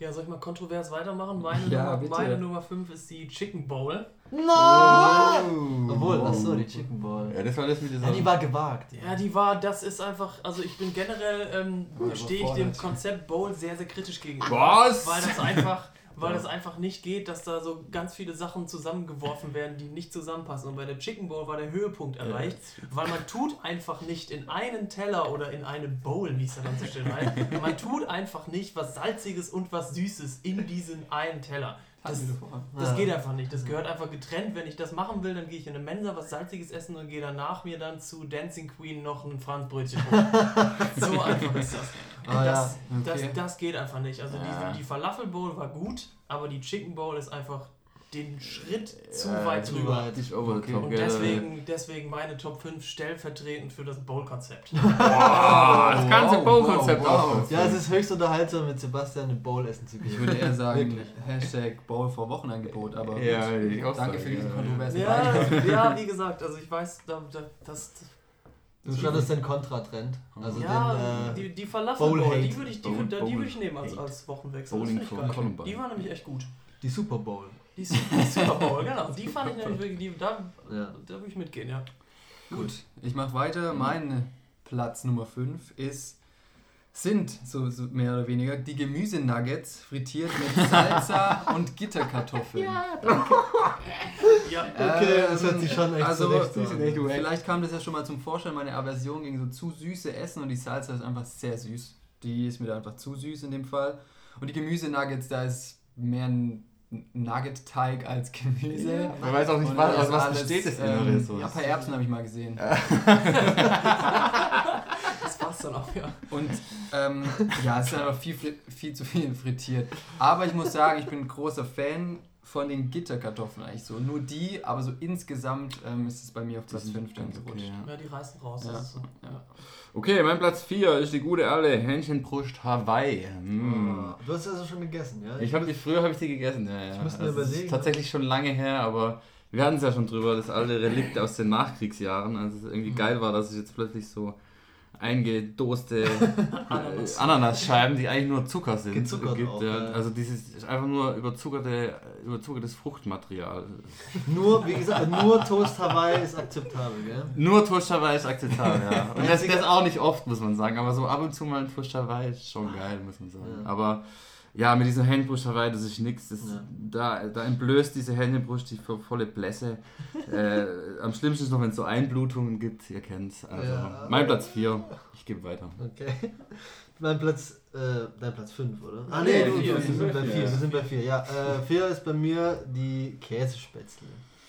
Ja, soll ich mal kontrovers weitermachen? Meine, Ja, Nummer, bitte. meine Nummer fünf ist die Chicken Bowl. Nein! Obwohl, achso, die Chicken Ball. Ja, das war das mit dieser... Ja, die war gewagt. Ja, die war, das ist einfach, also ich bin generell, ähm, Ja, stehe ich dem überfordert. Konzept Bowl sehr, sehr kritisch gegenüber. Was? Weil das einfach, weil das einfach nicht geht, dass da so ganz viele Sachen zusammengeworfen werden, die nicht zusammenpassen. Und bei der Chicken Bowl war der Höhepunkt erreicht, weil man tut einfach nicht in einen Teller oder in eine Bowl, wie es da dann so schön heißt, man tut einfach nicht was Salziges und was Süßes in diesen einen Teller. Das, das Ja. geht einfach nicht. Das gehört einfach getrennt. Wenn ich das machen will, dann gehe ich in eine Mensa, was Salziges essen und gehe danach mir dann zu Dancing Queen noch ein Franzbrötchen holen. So einfach ist das. Ah, das, ja. Okay. das, das geht einfach nicht. Also Ja. die, die Falafel Bowl war gut, aber die Chicken Bowl ist einfach den Schritt zu Ja, weit zu drüber. weit. Nicht over the Okay. top, Und gell? deswegen, deswegen meine Top fünf stellvertretend für das Bowl-Konzept. Boah, das ganze Wow, Bowl-Konzept wow, auch. wow. Ja, es ist höchst unterhaltsam, mit Sebastian eine Bowl essen zu Ich gehen. würde eher sagen, Wirklich. Hashtag Bowl vor Wochenangebot, aber gut. Ja, ich auch Danke sagen, für diesen ja. kontroversen Ja, Beitrag. ja, wie gesagt, also ich weiß, da, da, das... Du standest den Kontratrend. Also ja, den, äh, die, die Falafel Bowl, Bowl-Hate. die würde ich, die, Bowl- würd- die würd ich Bowl- nehmen als, Hate. als Wochenwechsel. Bowling das von finde ich geil. Columbine. Die war nämlich echt gut. die Super Bowl. Die Su- die Super Bowl, genau. Die fand ich nämlich wirklich, die, da, Ja. da würde ich mitgehen, ja. Gut, ich mache weiter. Mein Platz Nummer fünf ist, sind so, so mehr oder weniger die Gemüsenuggets frittiert mit Salsa und Gitterkartoffeln. Ja, Okay, das hört sich schon echt also, zurecht an. vielleicht kam das ja schon mal zum Vorschein, meine Aversion gegen so zu süße Essen, und die Salsa ist einfach sehr süß. Die ist mir da einfach zu süß in dem Fall. Und die Gemüsenuggets, da ist mehr ein Nugget-Teig als Gemüse. Man weiß auch nicht, Und was, das aus was alles, besteht das ähm, Innere. So. Ja, ein paar Erbsen habe ich mal gesehen. das war's dann auch, ja. Und ähm, ja, es ist einfach viel, fri- viel zu viel frittiert. Aber ich muss sagen, ich bin ein großer Fan von den Gitterkartoffeln eigentlich so. Nur die, aber so insgesamt ähm, ist es bei mir auf Platz sind fünf dann ganz gerutscht. okay, ja. Ja, die reißen raus. Ja. Das ist so. Ja. Okay, mein Platz vier ist die gute alte Hähnchenbrust Hawaii. Mm. Du hast also schon gegessen, ja? Ich hab die, früher habe ich die gegessen, ja, ja. Ich muss mir Also, das überlegen. ist tatsächlich schon lange her, aber wir hatten es ja schon drüber, das alte Relikt aus den Nachkriegsjahren. Also es irgendwie Mhm. geil war, dass es jetzt plötzlich so eingedoste Ananas. äh, Ananasscheiben, die eigentlich nur Zucker sind, Gezuckert gibt. auch, ja. ja. Also dieses ist einfach nur überzuckerte, überzuckertes Fruchtmaterial. Nur, wie gesagt, nur Toast Hawaii ist akzeptabel, gell? Nur Toast Hawaii ist akzeptabel, ja. Und das, Einzige- das auch nicht oft, muss man sagen. Aber so ab und zu mal ein Toast Hawaii ist schon geil, muss man sagen. Ja. Aber ja, mit dieser Hähnchenbrust Hawaii, das ist nichts. Das, Ja. da, da entblößt diese Hähnchenbrust die vo- volle Blässe. äh, am schlimmsten ist noch, wenn es so Einblutungen gibt, ihr kennt's. Also, Ja. mein Platz vier. Ich gebe weiter. Okay. Mein Platz, äh, dein Platz fünf, oder? Ah, Nee, nee, du, vier. wir sind bei Vier. vier. Wir sind bei vier. Ja, äh, vier ist bei mir die Käsespätzle.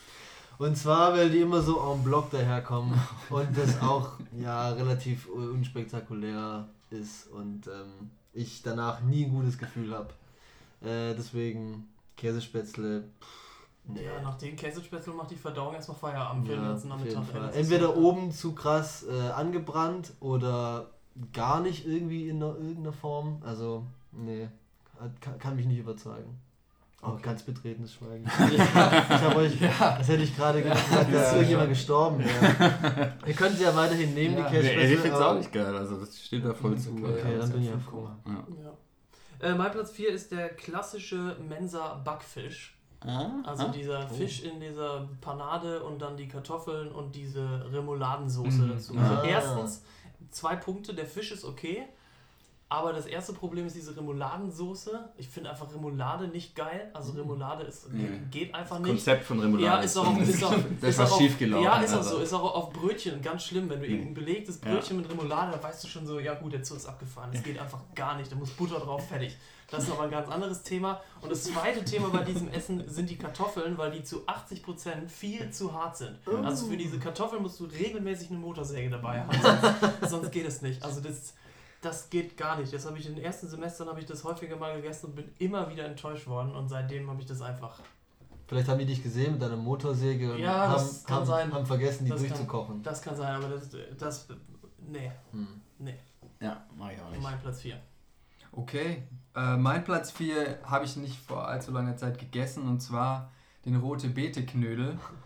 Und zwar, weil die immer so en bloc daherkommen und das auch ja relativ unspektakulär ist und ähm, ich danach nie ein gutes Gefühl habe. Äh, deswegen Käsespätzle. Pff, nee. Ja, nach den Käsespätzle macht die Verdauung erstmal Feierabend für den Ja, ganzen auf jeden Nachmittag. Fall. ey. Das ist Entweder so- oben zu krass äh, angebrannt oder gar nicht irgendwie in einer, irgendeiner Form. Also, nee, hat- kann, kann mich nicht überzeugen. Oh, Okay. ganz betretenes Schweigen. Ich habe euch, das hätte ich gerade gesagt, dass Ja, irgendjemand ja. gestorben wäre. Ihr könnt sie ja weiterhin nehmen, Ja. die Nee, Käsespätzle. ich finde es aber- auch nicht geil. Also das steht da voll zu. Okay, dann bin ich ja froh. Ja. Ja. Äh, mein Platz vier ist der klassische Mensa-Backfisch. Also dieser Oh. Fisch in dieser Panade und dann die Kartoffeln und diese Remouladensoße Mhm. dazu. Ah. Also erstens, zwei Punkte, der Fisch ist okay, aber das erste Problem ist diese Remouladensoße. Ich finde einfach Remoulade nicht geil. Also Remoulade ist, Nee. geht einfach Das nicht. Konzept von Remoulade. Ja, ist auch, ist auch, das ist war auch auf, schief gelaufen. Ja, ist auch also. so. Ist auch auf Brötchen ganz schlimm. Wenn du Nee. irgendein belegtes Ja. Brötchen mit Remoulade, da weißt du schon so, ja gut, der Zug ist abgefahren. Das geht einfach gar nicht. Da muss Butter drauf, fertig. Das ist aber ein ganz anderes Thema. Und das zweite Thema bei diesem Essen sind die Kartoffeln, weil die zu achtzig Prozent viel zu hart sind. Also für diese Kartoffeln musst du regelmäßig eine Motorsäge dabei haben. Sonst, sonst geht es nicht. Also das, das geht gar nicht. Das habe ich in den ersten Semestern habe ich das häufiger mal gegessen und bin immer wieder enttäuscht worden. Und seitdem habe ich das einfach. Vielleicht haben die dich gesehen mit deiner Motorsäge und Ja, haben, das kann haben, sein. haben vergessen, die Das kann- durchzukochen. Das kann sein, aber das. das nee, Hm. nee. Ja, mach ich auch nicht. Mein Platz vier. Okay, äh, mein Platz vier habe ich nicht vor allzu langer Zeit gegessen, und zwar den rote Beete-Knödel.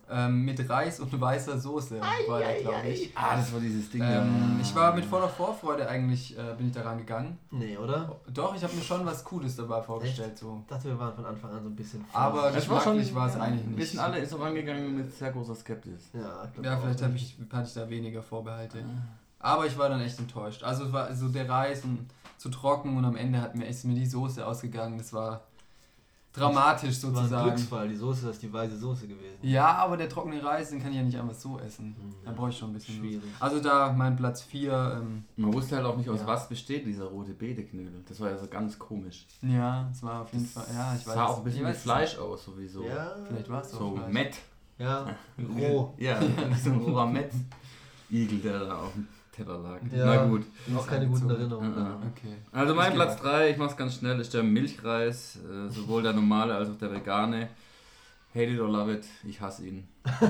Ähm, mit Reis und weißer Soße war der, glaube ich. Ah, das war dieses Ding. Ähm, ja. ich war mit voller Vorfreude eigentlich, äh, bin ich daran gegangen. Nee, oder? Doch, ich habe mir schon was Cooles dabei vorgestellt. So. Ich dachte, wir waren von Anfang an so ein bisschen... Aber Das war schon, geschmacklich war es ja, eigentlich nicht. Wir sind alle so rangegangen mit sehr großer Skepsis. Ja, ich glaub Ja, auch vielleicht nicht. hab ich, hatte ich da weniger Vorbehalte. Aber ich war dann echt enttäuscht. Also es war so der Reis und zu trocken und am Ende hat mir, ist mir die Soße ausgegangen. Das war dramatisch Das war ein sozusagen. Glücksfall, die Soße, das ist die weiße Soße gewesen. Ja, aber der trockene Reis, den kann ich ja nicht einfach so essen. Mhm. Da brauche ich schon ein bisschen Schwierig. Soße. Also da mein Platz vier. Ähm, Man wusste halt auch nicht, aus Ja. was besteht dieser rote Beete-Knödel. Das war ja so ganz komisch. ja, es war auf jeden Das Fall. Ja, ich weiß. sah auch ein bisschen ich wie weiß, Fleisch aus, sowieso. Ja, Vielleicht war es So Fleisch. Mett. ja, roh. Ja, wie so ein roher Mett-Igel, der da auf dem Teller lag. Ja. Na gut. Auch keine guten so. Erinnerungen. Ja, ja. Okay. Also Ich mein geh Platz weiter. drei, ich mach's ganz schnell, ist der Milchreis. Äh, sowohl der normale als auch der vegane. Hate it or love it, ich hasse ihn.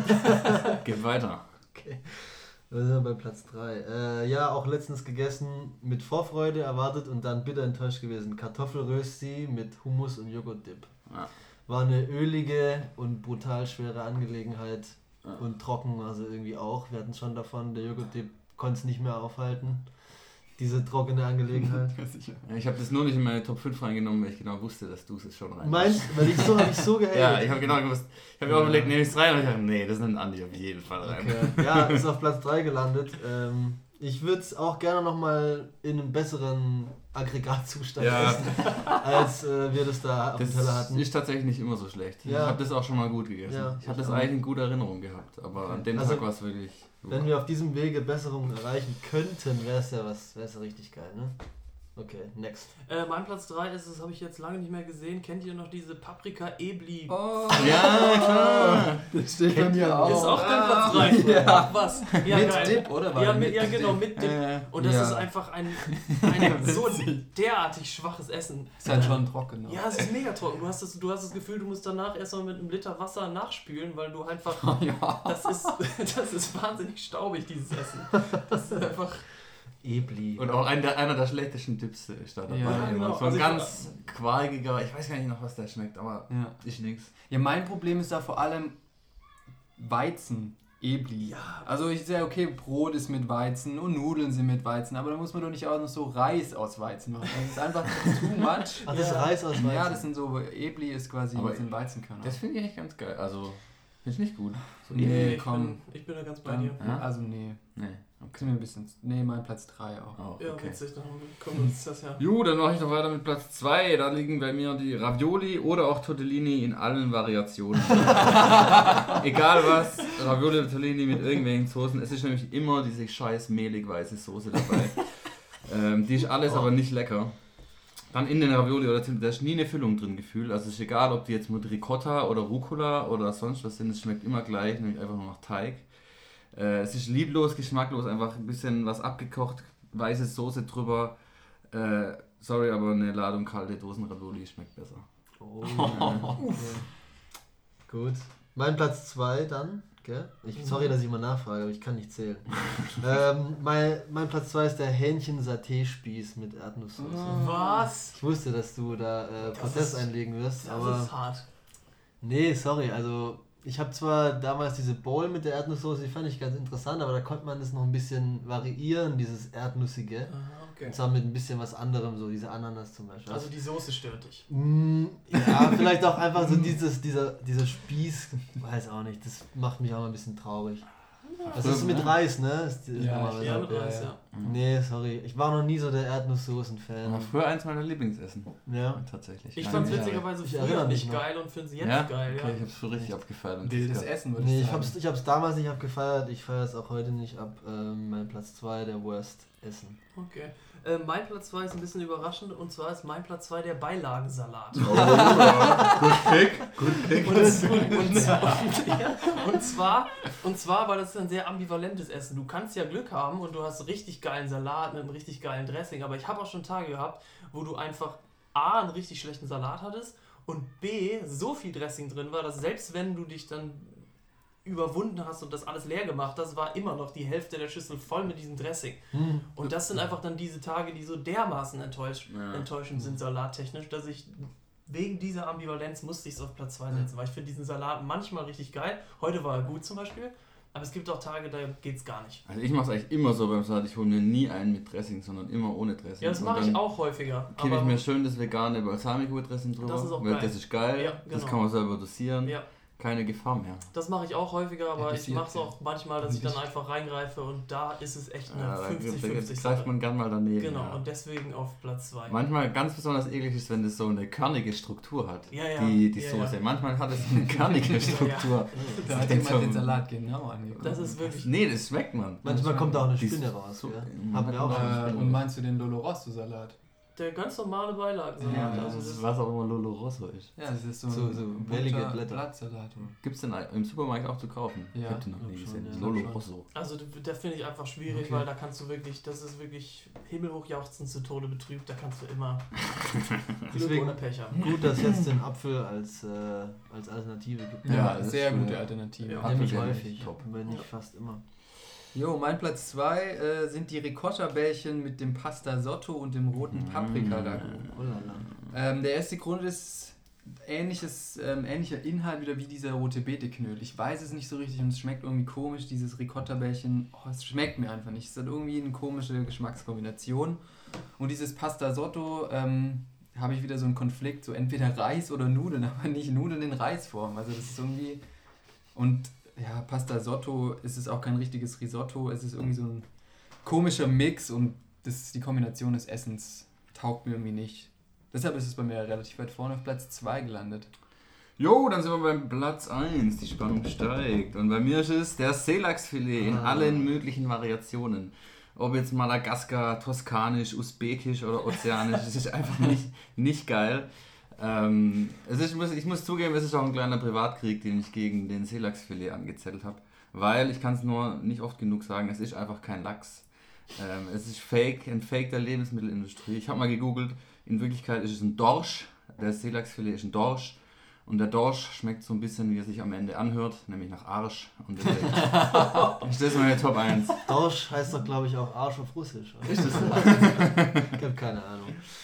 Geht weiter. Okay. Wir sind bei Platz drei. Äh, ja, auch letztens gegessen, mit Vorfreude erwartet und dann bitter enttäuscht gewesen. Kartoffelrösti mit Hummus und Joghurtdip. Ja. War eine ölige und brutal schwere Angelegenheit Ja. und trocken, also irgendwie auch. Wir hatten schon davon, der Joghurtdip konnte es nicht mehr aufhalten. Diese trockene Angelegenheit. Sicher. Ich habe das nur nicht in meine Top fünf reingenommen, weil ich genau wusste, dass du es schon rein Meinst weil ich so habe ich so gehatet. Ja, ich habe genau gewusst. Ich habe mir auch überlegt, nehme ich es rein und ich dachte, nee, das nimmt Andi auf jeden Fall rein. Okay. Ja, ist auf Platz drei gelandet. Ähm, ich würde es auch gerne nochmal in einem besseren Aggregatzustand Ja. essen, als äh, wir das da auf dem Teller Das hatten. ist tatsächlich nicht immer so schlecht. Ja. Ich habe das auch schon mal gut gegessen. Ja, ich habe ich das auch. eigentlich in guter Erinnerung gehabt, aber Okay. an dem Also, Tag war es wirklich... Wenn wir auf diesem Wege Besserungen erreichen könnten, wäre es ja was, wäre es ja richtig geil, ne? Okay, next. Äh, mein Platz drei ist, das habe ich jetzt lange nicht mehr gesehen. Kennt ihr noch diese Paprika Ebli? Oh, Ja, klar! das steht bei Kennt mir ihr auch. Ist auch dein Platz drei. Ja. Ach was. Ja, Mit geil. Dip, oder? War Ja, der mit, ja mit genau, Dip? mit Dip. Äh, Und das Ja. ist einfach ein, ein so derartig schwaches Essen. Ist halt schon trocken. Ja, es ist mega trocken. Du hast, das, du hast das Gefühl, du musst danach erstmal mit einem Liter Wasser nachspülen, weil du einfach... Ja. Das ist, das ist wahnsinnig staubig, dieses Essen. Das ist einfach... Ebli. Und auch einer der, einer der schlechtesten Tipps ist da dabei. Ja, genau. So ein Also ich- ganz qualgiger, ich weiß gar nicht noch, was der schmeckt, aber Ja. ist nix. Ja, mein Problem ist da vor allem Weizen, Ebli. Ja. Also ich sehe, okay, Brot ist mit Weizen und Nudeln sind mit Weizen, aber da muss man doch nicht auch noch so Reis aus Weizen machen. Das ist einfach too much. Ach, das ist Ja. Reis aus Weizen. Ja, das sind so, Ebli ist quasi Aber ein Weizenkörner. Das finde ich eigentlich ganz geil. Also, finde ich nicht gut. So Nee, Nee, ich, komm. bin, ich bin da ganz bei Dann, dir. Ja? Also nee, Nee, sind wir ein bisschen, nee, mein Platz drei auch. auch. Ja, Okay. witzig, dann kommen wir uns das ja. Jo, dann mache ich noch weiter mit Platz zwei. Da liegen bei mir die Ravioli oder auch Tortellini in allen Variationen. Egal was, Ravioli oder Tortellini mit irgendwelchen Soßen. Es ist nämlich immer diese scheiß mehlig weiße Soße dabei. ähm, die ist alles aber nicht lecker. Dann in den Ravioli oder da ist nie eine Füllung drin gefühlt. Also es ist egal, ob die jetzt mit Ricotta oder Rucola oder sonst was sind. Es schmeckt immer gleich, nämlich einfach nur nach Teig. Äh, es ist lieblos, geschmacklos, einfach ein bisschen was abgekocht, weiße Soße drüber. Äh, sorry, aber eine Ladung kalte Dosen-Ravioli schmeckt besser. Oh, okay. Gut. Mein Platz zwei dann, gell? Ich, sorry, dass ich mal nachfrage, aber ich kann nicht zählen. ähm, mein, mein Platz zwei ist der Hähnchen-Saté-Spieß mit Erdnusssoße. Was? Ich wusste, dass du da äh, Protest ist- einlegen wirst, Das aber... ist hart. Nee, sorry, also ich habe zwar damals diese Bowl mit der Erdnusssoße, die fand ich ganz interessant, aber da konnte man das noch ein bisschen variieren, dieses Erdnussige. Aha, okay. Und zwar mit ein bisschen was anderem, so diese Ananas zum Beispiel. Also die Soße stört dich. Mm, ja, vielleicht auch einfach so dieses, dieser, dieser Spieß, weiß auch nicht, das macht mich auch mal ein bisschen traurig. Das ist mit Reis, ne? Ist, ist Ja, normalerweise Ja, auch- mit ja, Reis, ja. ja. Nee, sorry, ich war noch nie so der Erdnusssoßen-Fan. War früher eins meiner Lieblingsessen. Ja. Tatsächlich. Ich Nein, fand's ja. witzigerweise Ich früher erinnere mich nicht noch. geil und find's jetzt Ja? geil, ja. Okay, ich hab's schon richtig abgefeiert. und Wildes das gab- Essen würde Nee, ich ich sagen. hab's, ich hab's damals nicht abgefeiert, ich feiere es auch heute nicht ab. Ähm, mein Platz zwei der Worst Essen. Okay. Äh, mein Platz zwei ist ein bisschen überraschend und zwar ist mein Platz zwei der Beilagensalat. Oh, ja. Good pick, good pick. Und, und, zwar, ja, und, zwar, und zwar, weil das ist ein sehr ambivalentes Essen. Du kannst ja Glück haben und du hast richtig geilen Salat mit einem richtig geilen Dressing, aber ich habe auch schon Tage gehabt, wo du einfach A, einen richtig schlechten Salat hattest und B, so viel Dressing drin war, dass selbst wenn du dich dann überwunden hast und das alles leer gemacht hast, war immer noch die Hälfte der Schüssel voll mit diesem Dressing. Hm. Und das sind einfach dann diese Tage, die so dermaßen enttäusch Ja. enttäuschend sind salattechnisch, dass ich wegen dieser Ambivalenz musste ich es auf Platz zwei setzen, weil ich finde diesen Salat manchmal richtig geil. Heute war er gut zum Beispiel, aber es gibt auch Tage, da geht's gar nicht. Also ich mache es eigentlich immer so beim Salat, ich hole mir nie einen mit Dressing, sondern immer ohne Dressing. Ja, das mache ich auch häufiger. Kippe ich mir schön das vegane Balsamico-Dressing drüber, das ist auch weil geil. das ist geil, Ja, genau. das kann man selber dosieren. Ja. Keine Gefahr mehr. Das mache ich auch häufiger, aber Ja, ich mache es auch manchmal, dass ich dann einfach reingreife und da ist es echt eine Ja, da fünfzig da fünfzig greift man gern mal daneben. Genau, ja. und deswegen auf Platz zwei. Manchmal ganz besonders eklig ist, wenn das so eine körnige Struktur hat, Ja, ja. die, die Ja, Soße. ja. Manchmal hat es eine körnige Struktur. Da hat jemand den Salat genau angeguckt. Das ist wirklich... Nee, das schmeckt man. Manchmal kommt da auch eine Die Spinne ist raus. so- Gell? Mhm. Haben wir auch schon. Äh, Spinne. und meinst du den Lolo Rosso Salat? Der ganz normale Beilagensalat. Ja, also das das ist was auch immer Lolo Rosso ist. Ja, das ist so, So- ein so bunter wellige Blätter. Blattsalat. Gibt es denn im Supermarkt auch zu kaufen? Ja, ich hab den noch glaub nie schon, gesehen. ja. Lolo Glaub schon. Rosso. Also da finde ich einfach schwierig, Okay. weil da kannst du wirklich, das ist wirklich himmelhoch jauchzend zu Tode betrübt, da kannst du immer Glück Deswegen- ohne Pech haben. Gut, dass es jetzt den Apfel als, äh, als Alternative gibt. Ja, Ja, das sehr ist, gute äh, Alternative. ja. Apfel Nämlich finde ich häufig, top. wenn nicht Ja. fast immer. Jo, mein Platz zwei äh, sind die Ricotta-Bällchen mit dem Pasta Sotto und dem roten Paprika-Ragout. Oh la la. Ähm, der erste Grund ist ähnliches, ähm, ähnlicher Inhalt wieder wie dieser rote Beete-Knödel. Ich weiß es nicht so richtig und es schmeckt irgendwie komisch, dieses Ricotta-Bällchen. Oh, es schmeckt mir einfach nicht. Es hat irgendwie eine komische Geschmackskombination. Und dieses Pasta Sotto, ähm, habe ich wieder so einen Konflikt, so entweder Reis oder Nudeln, aber nicht Nudeln in Reisform. Also das ist irgendwie... Und ja, Pasta Sotto ist es auch kein richtiges Risotto, es ist irgendwie so ein komischer Mix und das, die Kombination des Essens taugt mir irgendwie nicht. Deshalb ist es bei mir relativ weit vorne auf Platz zwei gelandet. Jo, dann sind wir beim Platz eins. Die Spannung steigt. Und bei mir ist es der Seelachsfilet in Ah. allen möglichen Variationen. Ob jetzt Madagaskar, Toskanisch, Usbekisch oder Ozeanisch, das ist einfach nicht, nicht geil. Ähm, es ist, ich muss zugeben, es ist auch ein kleiner Privatkrieg, den ich gegen den Seelachsfilet angezettelt habe. Weil, ich kann es nur nicht oft genug sagen, es ist einfach kein Lachs. Ähm, es ist Fake, ein Fake der Lebensmittelindustrie. Ich habe mal gegoogelt, in Wirklichkeit ist es ein Dorsch. Der Seelachsfilet ist ein Dorsch. Und der Dorsch schmeckt so ein bisschen, wie er sich am Ende anhört, nämlich nach Arsch. Und deswegen ist das meine Top eins. Dorsch heißt doch, glaube ich, auch Arsch auf Russisch. Oder? Ist das so? Ich habe keine Ahnung.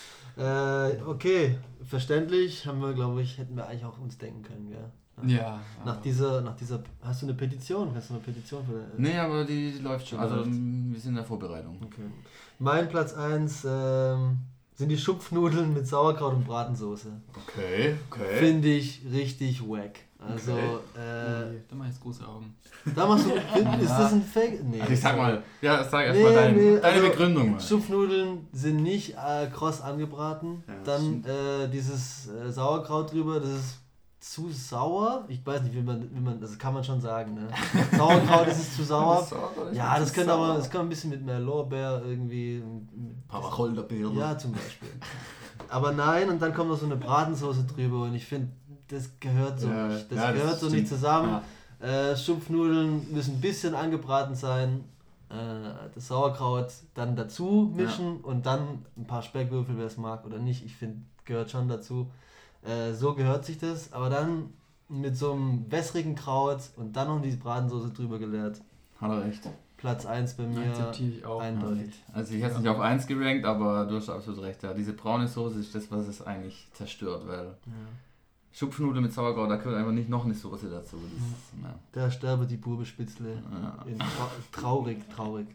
Äh, okay, verständlich, haben wir, glaube ich, hätten wir eigentlich auch uns denken können, gell? Ja. Nach aber- dieser, nach dieser, hast du eine Petition? Hast du eine Petition für den, Nee, aber die, die läuft schon. Die Also läuft. wir sind in der Vorbereitung. Okay. Mein Platz eins ähm, sind die Schupfnudeln mit Sauerkraut und Bratensoße. Okay, okay. Finde ich richtig wack. Also, Okay. äh, Nee, da mach ich jetzt große Augen. da machst du, find, ist das ein Fake? Nee. Also ich sag mal, ja, sag Nee, erstmal dein, nee, deine also Begründung mal. Schupfnudeln sind nicht äh, kross angebraten. Ja, das Dann äh, dieses äh, Sauerkraut drüber, das ist zu sauer. Ich weiß nicht, wie man, wie man, das kann man schon sagen. Ne? Sauerkraut, das ist zu sauer. Ja, das könnte aber, das kann ein bisschen mit mehr Lorbeer irgendwie. mit- Paracholderbeeren. Ja, zum Beispiel. Aber nein, und dann kommt noch so eine Bratensoße drüber und ich finde, das gehört so Ja, nicht. Das ja, das gehört so stimmt. nicht zusammen. Ja. Äh, Schupfnudeln müssen ein bisschen angebraten sein. Äh, das Sauerkraut dann dazu mischen und dann ein paar Speckwürfel, wer es mag oder nicht. Ich finde, gehört schon dazu. Äh, so gehört sich das. Aber dann mit so einem wässrigen Kraut und dann noch diese Bratensoße drüber geleert. Hat er recht. Platz eins bei mir. Akzeptiere ich auch. Eindeutig. Also ich hätte es nicht auf eins gerankt, aber du hast absolut recht. Ja. Diese braune Soße ist das, was es eigentlich zerstört, weil Ja. Schupfnudeln mit Sauerkraut, da gehört einfach nicht noch eine Soße dazu. Das, ja. Da sterbe die Burbespitzle. Ja. In trau traurig, traurig.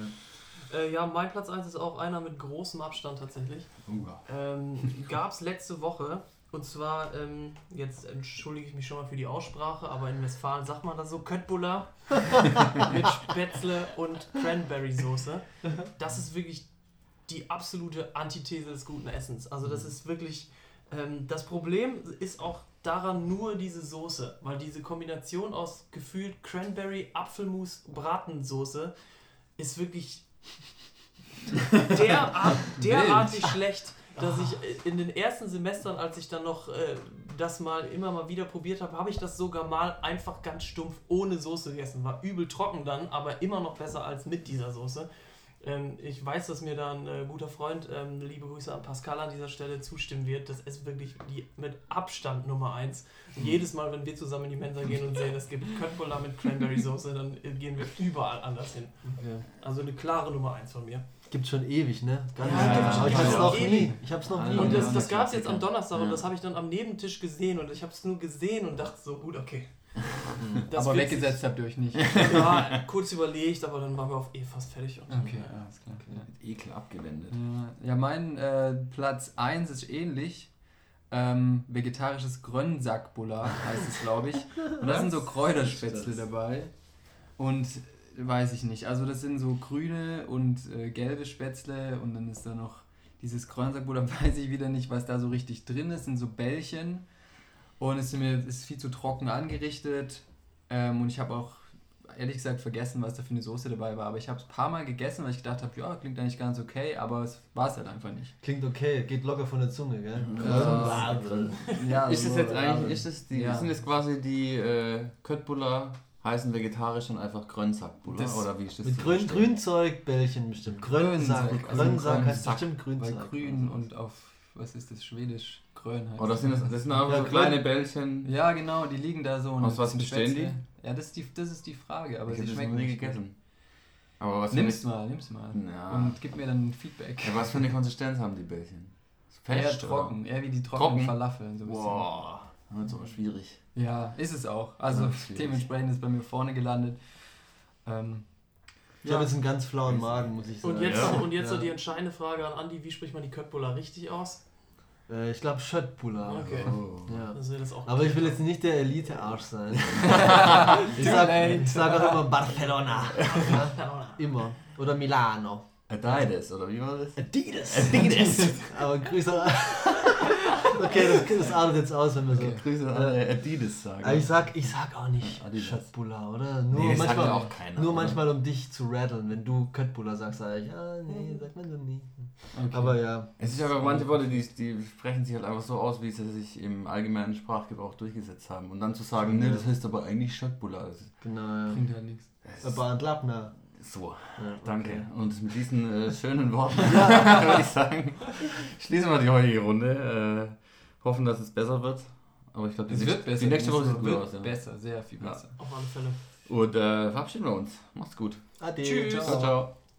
Äh, ja, mein Platz eins ist auch einer mit großem Abstand tatsächlich. Ähm, Gab es letzte Woche, und zwar, ähm, jetzt entschuldige ich mich schon mal für die Aussprache, aber in Westfalen sagt man das so, Köttbullar mit Spätzle und Cranberry-Soße. Das ist wirklich die absolute Antithese des guten Essens. Also das ist wirklich, ähm, das Problem ist auch daran nur diese Soße, weil diese Kombination aus gefühlt Cranberry, Apfelmus, Bratensoße ist wirklich derart, derartig schlecht, dass ich in den ersten Semestern, als ich dann noch äh, das mal immer mal wieder probiert habe, habe ich das sogar mal einfach ganz stumpf ohne Soße gegessen. War übel trocken dann, aber immer noch besser als mit dieser Soße. Ähm, ich weiß, dass mir da ein äh, guter Freund, ähm, liebe Grüße an Pascal an dieser Stelle, zustimmen wird. Das ist wirklich die mit Abstand Nummer eins. Und jedes Mal, wenn wir zusammen in die Mensa gehen und sehen, es gibt Köttbullar mit Cranberry-Soße, dann äh, gehen wir überall anders hin. Okay. Also eine klare Nummer eins von mir. Gibt's schon ewig, ne? Ganz Ja, ewig. gibt's schon Aber ich hab's ewig. noch nie. Ich hab's noch nie. Und Ja, das, das das gab es jetzt am Klassiker. Donnerstag und Ja. das habe ich dann am Nebentisch gesehen und ich habe es nur gesehen und dachte so, gut, okay. Das Aber wird weggesetzt habt ihr euch nicht. sich- Ja, kurz überlegt, aber dann waren wir auf eh fast fertig. Und Okay, alles klar. Mit Ekel abgewendet. Ja, mein äh, Platz eins ist ähnlich. Ähm, vegetarisches Grönsackbulla heißt es, glaube ich. Und da sind so Kräuterspätzle dabei. Und weiß ich nicht, also das sind so grüne und äh, gelbe Spätzle und dann ist da noch dieses Grönsackbulla, weiß ich wieder nicht, was da so richtig drin ist, sind so Bällchen und es ist, mir, ist viel zu trocken angerichtet ähm, und ich habe auch ehrlich gesagt vergessen, was da für eine Soße dabei war, aber ich habe es ein paar Mal gegessen, weil ich gedacht habe, ja, klingt eigentlich ganz okay, aber es war es halt einfach nicht. Klingt okay, geht locker von der Zunge, gell? Ja. Ja, Ist es so, jetzt ja, eigentlich, ist es die, ja. sind es quasi die äh, Köttbullar, heißen vegetarisch und einfach Grönsackbulla? Das- Oder wie ist das Mit zu grün, verstehen? Grünzeugbällchen bestimmt. Grönsack. Grönsack, also Grönsack heißt Grönsack. bestimmt Weil Grünsack. grün und auf, was ist das, Schwedisch? Grön heißt Oder sind das, das sind einfach Ja, so Grön- kleine Bällchen? Ja, genau, die liegen da so. und Aus was sind bestehen Spätzle. Ja, das ist die, das ist die Frage, aber Ich sie habe das noch schmecken nie nicht. gegessen. Aber was für, Nimm's eine, mal, nimm's mal. Ja. Und gib mir dann Feedback. ja, was für eine Konsistenz haben die Bällchen? Eher Fest, trocken, eher wie die Trocken? trockenen Falafeln. So ein bisschen. Boah, das ist aber schwierig. Ja, ist es auch. Also Ja, schwierig. dementsprechend ist es bei mir vorne gelandet. Ähm, Ich habe jetzt einen ganz flauen Magen, muss ich sagen. Und jetzt, Ja. noch, und jetzt Ja. noch die entscheidende Frage an Andi, wie spricht man die Köttbullar richtig aus? Äh, ich glaube Schöttbullar. Okay. Oh. Ja. Also das auch Aber ich will jetzt nicht der Elite-Arsch sein. ich Too sag, late. ich sag auch immer Barcelona. Ja? Immer. Oder Milano. Adidas, oder wie war das? Adidas. Adidas. Aber Grüße. Okay, das, das artet jetzt aus, wenn wir so. Grüße an alle Adidas sagen. Aber ich sag, ich sag auch nicht Adidas. Schöttbullar, oder? Nur Nee, das sagt manchmal, ja auch keiner, nur oder? manchmal um dich zu rattlen. Wenn du Köttbullar sagst, sag ich, ah nee, sagt man so nie. okay. Aber ja. Es ist aber manche Worte, die, die sprechen sich halt einfach so aus, wie sie sich im allgemeinen Sprachgebrauch durchgesetzt haben. Und dann zu sagen, Ja. nee, das heißt aber eigentlich Schöttbullar. Das ist- Genau, ja. Bringt halt nichts. das ist Aber ein Lappner. so, Ja, danke. okay. Und mit diesen äh, schönen Worten würde ich sagen, schließen wir die heutige Runde. Äh, hoffen, dass es besser wird. Aber ich glaube, die, Es nächste- wird besser. die nächste Woche es sieht gut wird aus. Ja. besser, sehr viel Ja. besser. auf alle Fälle. Und äh, verabschieden wir uns. Macht's gut. Ade. Tschüss. Ciao, ciao.